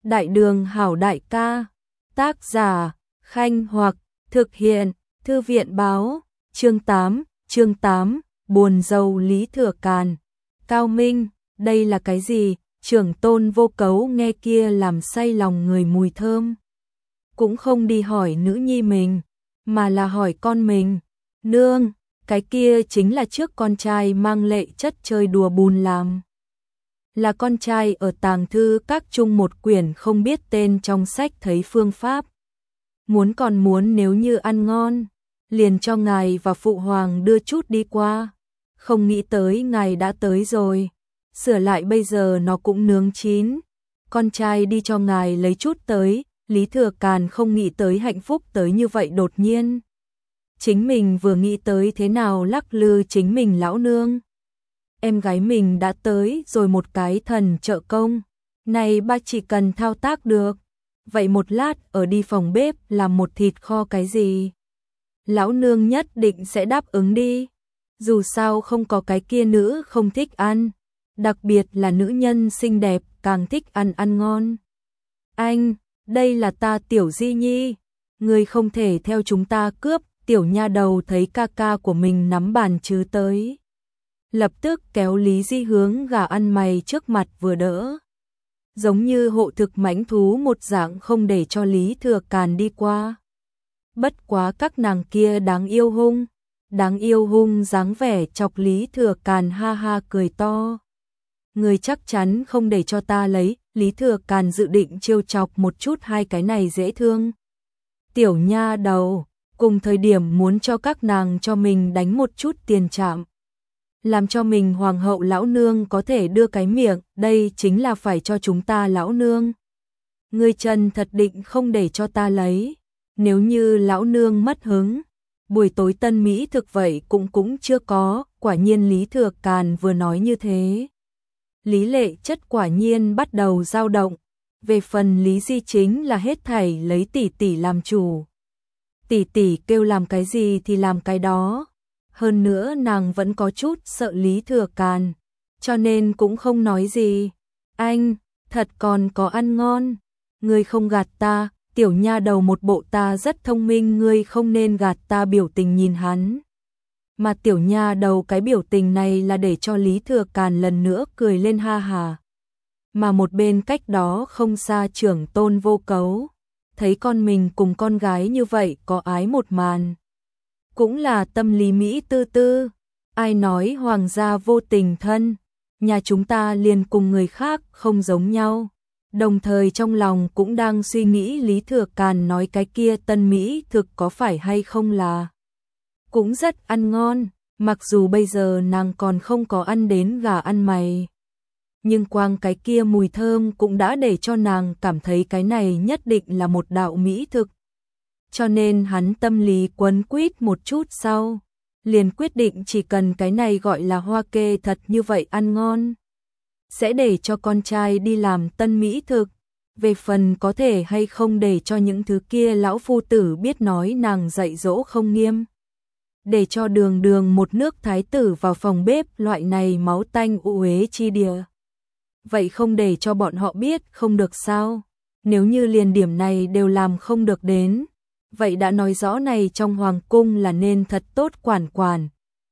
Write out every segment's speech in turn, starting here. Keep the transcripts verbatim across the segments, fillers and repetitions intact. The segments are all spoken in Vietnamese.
Đại đường hảo đại ca. Tác giả, Khanh Hoặc, thực hiện, Thư viện báo, chương tám, chương tám, buồn rầu Lý Thừa Càn. Cao Minh, đây là cái gì? Trưởng Tôn Vô Cấu nghe kia làm say lòng người mùi thơm. Cũng không đi hỏi nữ nhi mình, mà là hỏi con mình. Nương, cái kia chính là trước con trai mang lệ chất chơi đùa bùn làm. Là con trai ở tàng thư các chung một quyển không biết tên trong sách thấy phương pháp. Muốn còn muốn nếu như ăn ngon, liền cho ngài và phụ hoàng đưa chút đi qua. Không nghĩ tới ngài đã tới rồi, sửa lại bây giờ nó cũng nướng chín. Con trai đi cho ngài lấy chút tới, Lý Thừa Càn không nghĩ tới hạnh phúc tới như vậy đột nhiên. Chính mình vừa nghĩ tới thế nào lắc lư chính mình lão nương. Em gái mình đã tới rồi một cái thần trợ công. Này ba chỉ cần thao tác được. Vậy một lát ở đi phòng bếp làm một thịt kho cái gì. Lão nương nhất định sẽ đáp ứng đi. Dù sao không có cái kia nữ không thích ăn. Đặc biệt là nữ nhân xinh đẹp càng thích ăn ăn ngon. Anh, đây là ta Tiểu Di Nhi. Người không thể theo chúng ta cướp. Tiểu nha đầu thấy ca ca của mình nắm bàn chứ tới. Lập tức kéo Lý Di hướng gà ăn mày trước mặt vừa đỡ. Giống như hộ thực mãnh thú một dạng không để cho Lý Thừa Càn đi qua. Bất quá các nàng kia đáng yêu hung. Đáng yêu hung dáng vẻ chọc Lý Thừa Càn ha ha cười to. Người chắc chắn không để cho ta lấy. Lý Thừa Càn dự định trêu chọc một chút hai cái này dễ thương. Tiểu nha đầu, cùng thời điểm muốn cho các nàng cho mình đánh một chút tiền trạm. Làm cho mình hoàng hậu lão nương có thể đưa cái miệng, đây chính là phải cho chúng ta lão nương. Ngươi Trần thật định không để cho ta lấy, nếu như lão nương mất hứng, buổi tối tân mỹ thực vậy cũng cũng chưa có, quả nhiên Lý Thừa Càn vừa nói như thế. Lý Lệ Chất quả nhiên bắt đầu dao động, về phần Lý Di chính là hết thảy lấy tỷ tỷ làm chủ. Tỷ tỷ kêu làm cái gì thì làm cái đó. Hơn nữa nàng vẫn có chút sợ Lý Thừa Càn, cho nên cũng không nói gì. Anh, thật còn có ăn ngon. Ngươi không gạt ta, tiểu nha đầu một bộ ta rất thông minh, ngươi không nên gạt ta biểu tình nhìn hắn. Mà tiểu nha đầu cái biểu tình này là để cho Lý Thừa Càn lần nữa cười lên ha hà. Mà một bên cách đó không xa Trưởng Tôn Vô Cấu, thấy con mình cùng con gái như vậy có ái một màn. Cũng là tâm lý Mỹ tư tư, ai nói hoàng gia vô tình thân, nhà chúng ta liền cùng người khác không giống nhau. Đồng thời trong lòng cũng đang suy nghĩ Lý Thừa Càn nói cái kia tân Mỹ thực có phải hay không là cũng rất ăn ngon, mặc dù bây giờ nàng còn không có ăn đến gà ăn mày. Nhưng quang cái kia mùi thơm cũng đã để cho nàng cảm thấy cái này nhất định là một đạo mỹ thực. Cho nên hắn tâm lý quấn quýt một chút sau, liền quyết định chỉ cần cái này gọi là hoa kê thật như vậy ăn ngon. Sẽ để cho con trai đi làm tân mỹ thực, về phần có thể hay không để cho những thứ kia lão phu tử biết nói nàng dạy dỗ không nghiêm. Để cho đường đường một nước thái tử vào phòng bếp loại này máu tanh u uế chi địa. Vậy không để cho bọn họ biết không được sao, nếu như liền điểm này đều làm không được đến. Vậy đã nói rõ này trong hoàng cung là nên thật tốt quản quản.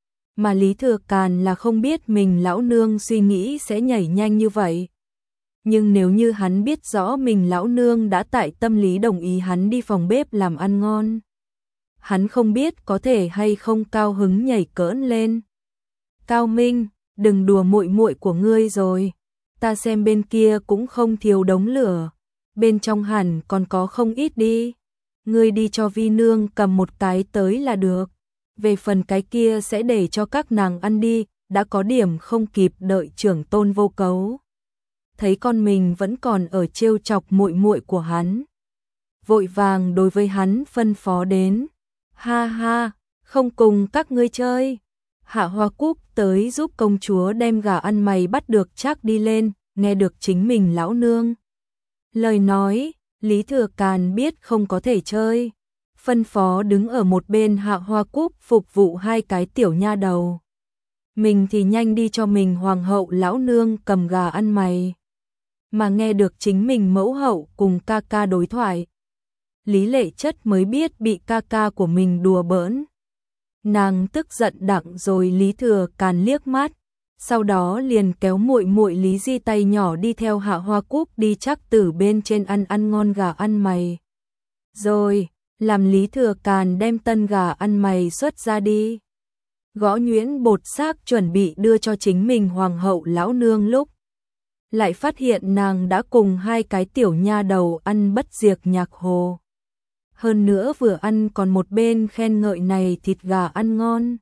Mà Lý Thừa Càn là không biết mình lão nương suy nghĩ sẽ nhảy nhanh như vậy. Nhưng nếu như hắn biết rõ mình lão nương đã tại tâm lý đồng ý hắn đi phòng bếp làm ăn ngon, hắn không biết có thể hay không cao hứng nhảy cỡn lên. Cao Minh, đừng đùa muội muội của ngươi rồi. Ta xem bên kia cũng không thiếu đống lửa, bên trong hẳn còn có không ít đi. Ngươi đi cho Vi nương cầm một cái tới là được. Về phần cái kia sẽ để cho các nàng ăn đi, đã có điểm không kịp đợi Trưởng Tôn Vô Cấu. Thấy con mình vẫn còn ở trêu chọc muội muội của hắn, vội vàng đối với hắn phân phó đến. Ha ha, không cùng các ngươi chơi. Hạ Hoa Cúc tới giúp công chúa đem gà ăn mày bắt được chắc đi lên, nghe được chính mình lão nương lời nói, Lý Thừa Càn biết không có thể chơi, phân phó đứng ở một bên Hạ Hoa Cúc phục vụ hai cái tiểu nha đầu. Mình thì nhanh đi cho mình hoàng hậu lão nương cầm gà ăn mày. mà nghe được chính mình mẫu hậu cùng ca ca đối thoại. Lý Lệ Chất mới biết bị ca ca của mình đùa bỡn. Nàng tức giận đặng rồi Lý Thừa Càn liếc mắt, sau đó liền kéo muội muội Lý Di tay nhỏ đi theo Hạ Hoa Cúc đi Trác Tử bên trên ăn ăn ngon gà ăn mày. Rồi, làm Lý Thừa Càn đem tân gà ăn mày xuất ra đi. Gõ nhuyễn bột xác chuẩn bị đưa cho chính mình hoàng hậu lão nương lúc. Lại phát hiện nàng đã cùng hai cái tiểu nha đầu ăn bất diệt nhạc hồ. Hơn nữa vừa ăn còn một bên khen ngợi này thịt gà ăn ngon.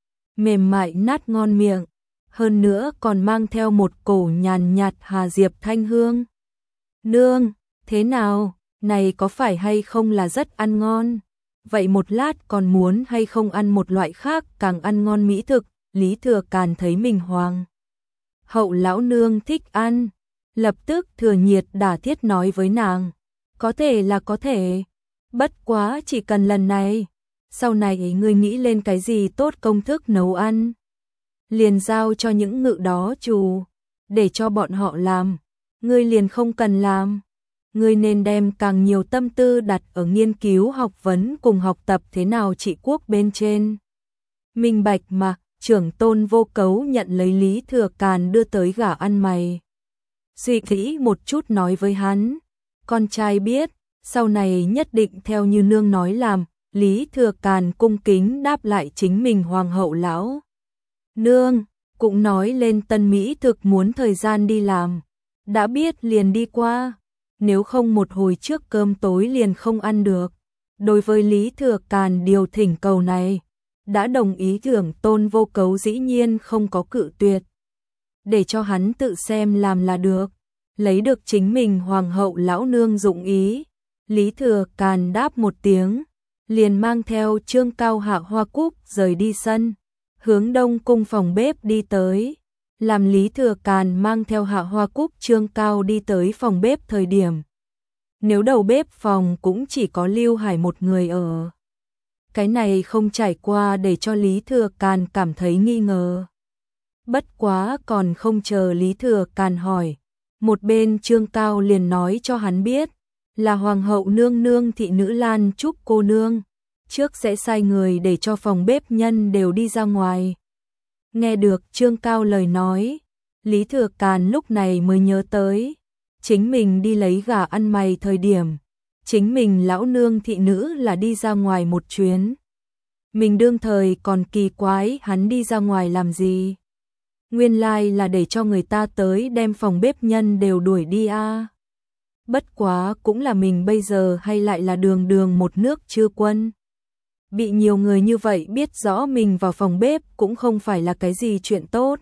Mềm mại nát ngon miệng. Hơn nữa còn mang theo một cổ nhàn nhạt hà diệp thanh hương. Nương, thế nào, này có phải hay không là rất ăn ngon? Vậy một lát còn muốn hay không ăn một loại khác càng ăn ngon mỹ thực? Lý Thừa Càn thấy mình hoàng hậu lão nương thích ăn, lập tức thừa nhiệt đả thiết nói với nàng. Có thể là có thể, bất quá chỉ cần lần này, sau này ngươi nghĩ lên cái gì tốt công thức nấu ăn, liền giao cho những ngự đó chủ, để cho bọn họ làm, ngươi liền không cần làm. Ngươi nên đem càng nhiều tâm tư đặt ở nghiên cứu học vấn cùng học tập thế nào trị quốc bên trên. Minh bạch mà, trưởng tôn Vô Cấu nhận lấy Lý Thừa Càn đưa tới gà ăn mày. Suy nghĩ một chút nói với hắn, con trai biết, sau này nhất định theo như nương nói làm. Lý Thừa Càn cung kính đáp lại chính mình hoàng hậu lão nương, cũng nói lên tân mỹ thực muốn thời gian đi làm. Đã biết liền đi qua, nếu không một hồi trước cơm tối liền không ăn được. Đối với Lý Thừa Càn điều thỉnh cầu này, đã đồng ý trưởng tôn Vô Cấu dĩ nhiên không có cự tuyệt. Để cho hắn tự xem làm là được, lấy được chính mình hoàng hậu lão nương dụng ý. Lý Thừa Càn đáp một tiếng, liền mang theo Trương Cao Hạ Hoa Cúc rời đi sân, hướng đông cung phòng bếp đi tới. Làm Lý Thừa Càn mang theo Hạ Hoa Cúc Trương Cao đi tới phòng bếp thời điểm, nếu đầu bếp phòng cũng chỉ có Lưu Hải một người ở. Cái này không trải qua để cho Lý Thừa Càn cảm thấy nghi ngờ. Bất quá còn không chờ Lý Thừa Càn hỏi, một bên Trương Cao liền nói cho hắn biết, là hoàng hậu nương nương thị nữ Lan Trúc cô nương, trước sẽ sai người để cho phòng bếp nhân đều đi ra ngoài. Nghe được Trương Cao lời nói, Lý Thừa Càn lúc này mới nhớ tới, chính mình đi lấy gà ăn mày thời điểm, chính mình lão nương thị nữ là đi ra ngoài một chuyến. Mình đương thời còn kỳ quái hắn đi ra ngoài làm gì. Nguyên lai là để cho người ta tới đem phòng bếp nhân đều đuổi đi a. À. Bất quá cũng là mình bây giờ hay lại là đường đường một nước chư quân. Bị nhiều người như vậy biết rõ mình vào phòng bếp cũng không phải là cái gì chuyện tốt.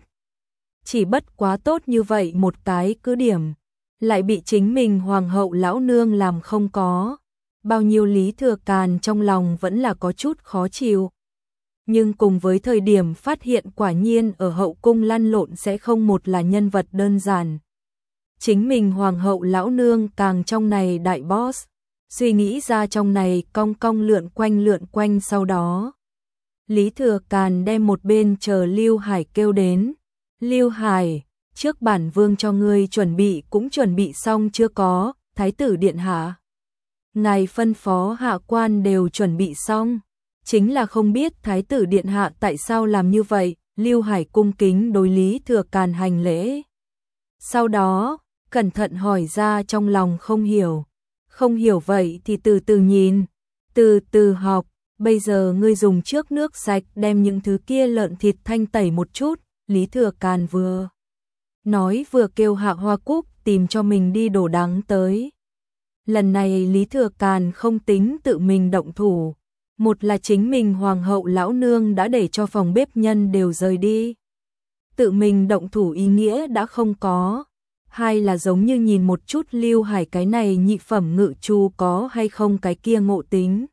Chỉ bất quá tốt như vậy một cái cứ điểm, lại bị chính mình hoàng hậu lão nương làm không có. Bao nhiêu Lý Thừa Càn trong lòng vẫn là có chút khó chịu. Nhưng cùng với thời điểm phát hiện quả nhiên ở hậu cung lăn lộn sẽ không một là nhân vật đơn giản. Chính mình hoàng hậu lão nương càng trong này đại boss. Suy nghĩ ra trong này cong cong lượn quanh lượn quanh sau đó. Lý Thừa Càn đem một bên chờ Lưu Hải kêu đến. Lưu Hải, trước bản vương cho ngươi chuẩn bị cũng chuẩn bị xong chưa có, thái tử điện hạ. Ngài phân phó hạ quan đều chuẩn bị xong. Chính là không biết thái tử điện hạ tại sao làm như vậy. Lưu Hải cung kính đối Lý Thừa Càn hành lễ. Sau đó, cẩn thận hỏi ra trong lòng không hiểu. Không hiểu vậy thì từ từ nhìn, từ từ học. Bây giờ ngươi dùng trước nước sạch đem những thứ kia lợn thịt thanh tẩy một chút. Lý Thừa Càn vừa nói vừa kêu Hạ Hoa Cúc tìm cho mình đi đổ đắng tới. Lần này Lý Thừa Càn không tính tự mình động thủ. Một là chính mình hoàng hậu lão nương đã để cho phòng bếp nhân đều rời đi. Tự mình động thủ ý nghĩa đã không có. Hai là giống như nhìn một chút Lưu Hải cái này nhị phẩm ngự chu có hay không cái kia ngộ tính.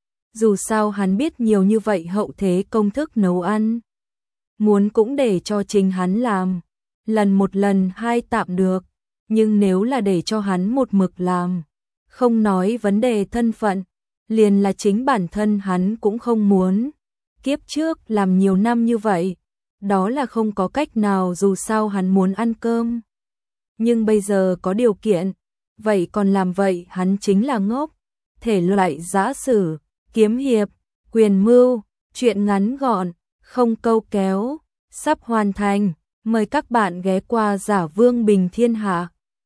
Dù sao hắn biết nhiều như vậy hậu thế công thức nấu ăn. Muốn cũng để cho chính hắn làm. Lần một lần hai tạm được. Nhưng nếu là để cho hắn một mực làm. Không nói vấn đề thân phận. Liền là chính bản thân hắn cũng không muốn. Kiếp trước làm nhiều năm như vậy. Đó là không có cách nào dù sao hắn muốn ăn cơm. nhưng bây giờ có điều kiện, vậy còn làm vậy hắn chính là ngốc. Thể loại giã sử, kiếm hiệp, quyền mưu, truyện ngắn gọn, không câu kéo, sắp hoàn thành. Mời các bạn ghé qua Giả Vương Bình Thiên Hạ.